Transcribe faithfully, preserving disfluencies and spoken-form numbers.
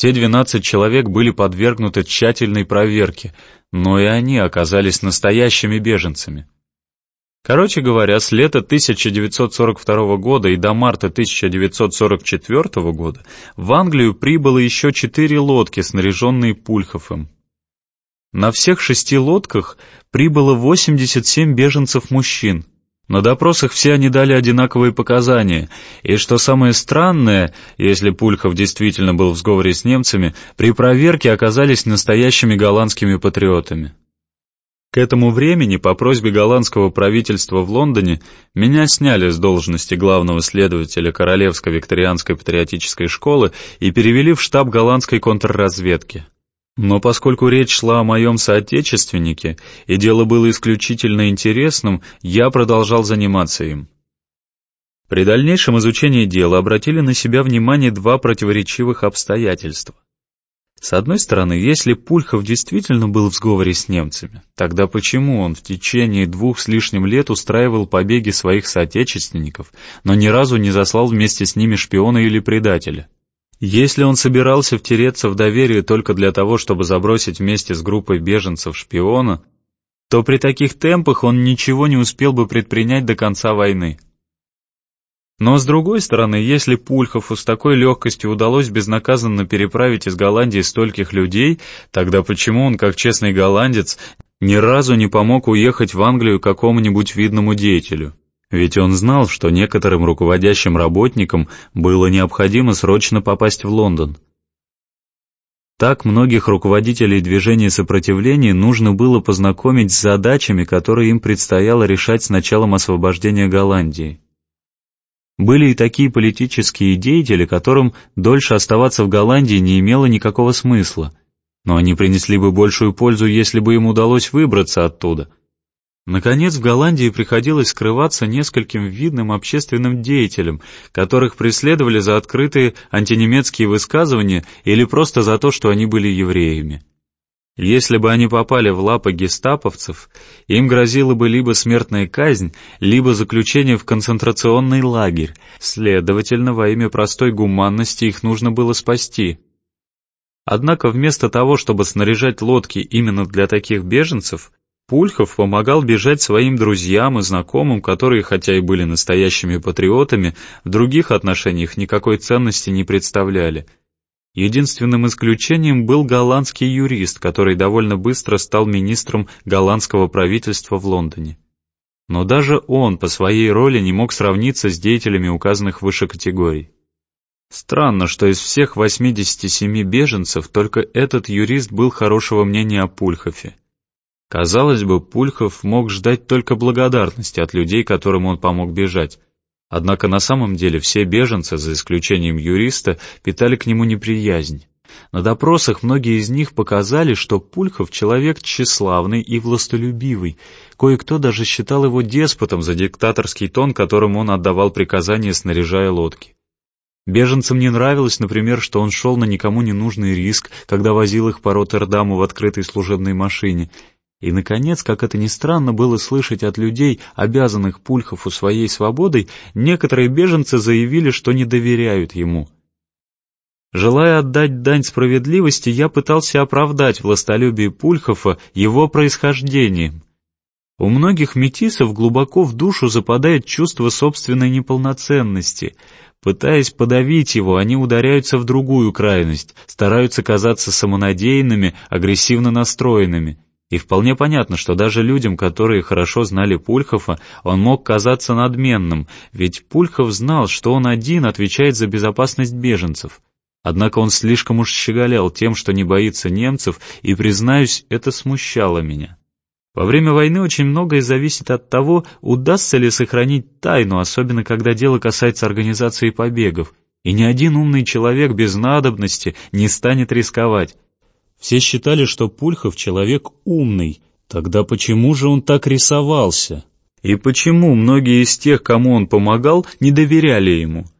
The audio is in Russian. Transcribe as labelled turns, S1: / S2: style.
S1: Те двенадцать человек были подвергнуты тщательной проверке, но и они оказались настоящими беженцами. Короче говоря, с лета тысяча девятьсот сорок второго года и до марта тысяча девятьсот сорок четвёртого года в Англию прибыло еще четыре лодки, снаряженные Пульховым. На всех шести лодках прибыло восемьдесят семь беженцев-мужчин. На допросах все они дали одинаковые показания, и, что самое странное, если Пульхов действительно был в сговоре с немцами, при проверке оказались настоящими голландскими патриотами. К этому времени, по просьбе голландского правительства в Лондоне, меня сняли с должности главного следователя Королевской викторианской патриотической школы и перевели в штаб голландской контрразведки. Но поскольку речь шла о моем соотечественнике, и дело было исключительно интересным, я продолжал заниматься им. При дальнейшем изучении дела обратили на себя внимание два противоречивых обстоятельства. С одной стороны, если Пульхов действительно был в сговоре с немцами, тогда почему он в течение двух с лишним лет устраивал побеги своих соотечественников, но ни разу не заслал вместе с ними шпиона или предателя? Если он собирался втереться в доверие только для того, чтобы забросить вместе с группой беженцев шпиона, то при таких темпах он ничего не успел бы предпринять до конца войны. Но с другой стороны, если Пульхову с такой легкостью удалось безнаказанно переправить из Голландии стольких людей, тогда почему он, как честный голландец, ни разу не помог уехать в Англию какому-нибудь видному деятелю? Ведь он знал, что некоторым руководящим работникам было необходимо срочно попасть в Лондон. Так многих руководителей движения сопротивления нужно было познакомить с задачами, которые им предстояло решать с началом освобождения Голландии. Были и такие политические деятели, которым дольше оставаться в Голландии не имело никакого смысла, но они принесли бы большую пользу, если бы им удалось выбраться оттуда. Наконец, в Голландии приходилось скрываться нескольким видным общественным деятелям, которых преследовали за открытые антинемецкие высказывания или просто за то, что они были евреями. Если бы они попали в лапы гестаповцев, им грозила бы либо смертная казнь, либо заключение в концентрационный лагерь. Следовательно, во имя простой гуманности их нужно было спасти. Однако вместо того, чтобы снаряжать лодки именно для таких беженцев, Пульхов помогал бежать своим друзьям и знакомым, которые, хотя и были настоящими патриотами, в других отношениях никакой ценности не представляли. Единственным исключением был голландский юрист, который довольно быстро стал министром голландского правительства в Лондоне. Но даже он по своей роли не мог сравниться с деятелями указанных выше категорий. Странно, что из всех восьмидесяти семи беженцев только этот юрист был хорошего мнения о Пульхове. Казалось бы, Пульхов мог ждать только благодарности от людей, которым он помог бежать. Однако на самом деле все беженцы, за исключением юриста, питали к нему неприязнь. На допросах многие из них показали, что Пульхов человек тщеславный и властолюбивый. Кое-кто даже считал его деспотом за диктаторский тон, которым он отдавал приказания, снаряжая лодки. Беженцам не нравилось, например, что он шел на никому не нужный риск, когда возил их по Роттердаму в открытой служебной машине. И, наконец, как это ни странно было слышать от людей, обязанных Пульхову своей свободой, некоторые беженцы заявили, что не доверяют ему. Желая отдать дань справедливости, я пытался оправдать властолюбие Пульхова его происхождением. У многих метисов глубоко в душу западает чувство собственной неполноценности. Пытаясь подавить его, они ударяются в другую крайность, стараются казаться самонадеянными, агрессивно настроенными. И вполне понятно, что даже людям, которые хорошо знали Пульхова, он мог казаться надменным, ведь Пульхов знал, что он один отвечает за безопасность беженцев. Однако он слишком уж щеголял тем, что не боится немцев, и, признаюсь, это смущало меня. Во время войны очень многое зависит от того, удастся ли сохранить тайну, особенно когда дело касается организации побегов, и ни один умный человек без надобности не станет рисковать. Все считали, что Пульхов человек умный. Тогда почему же он так рисовался? И почему многие из тех, кому он помогал, не доверяли ему?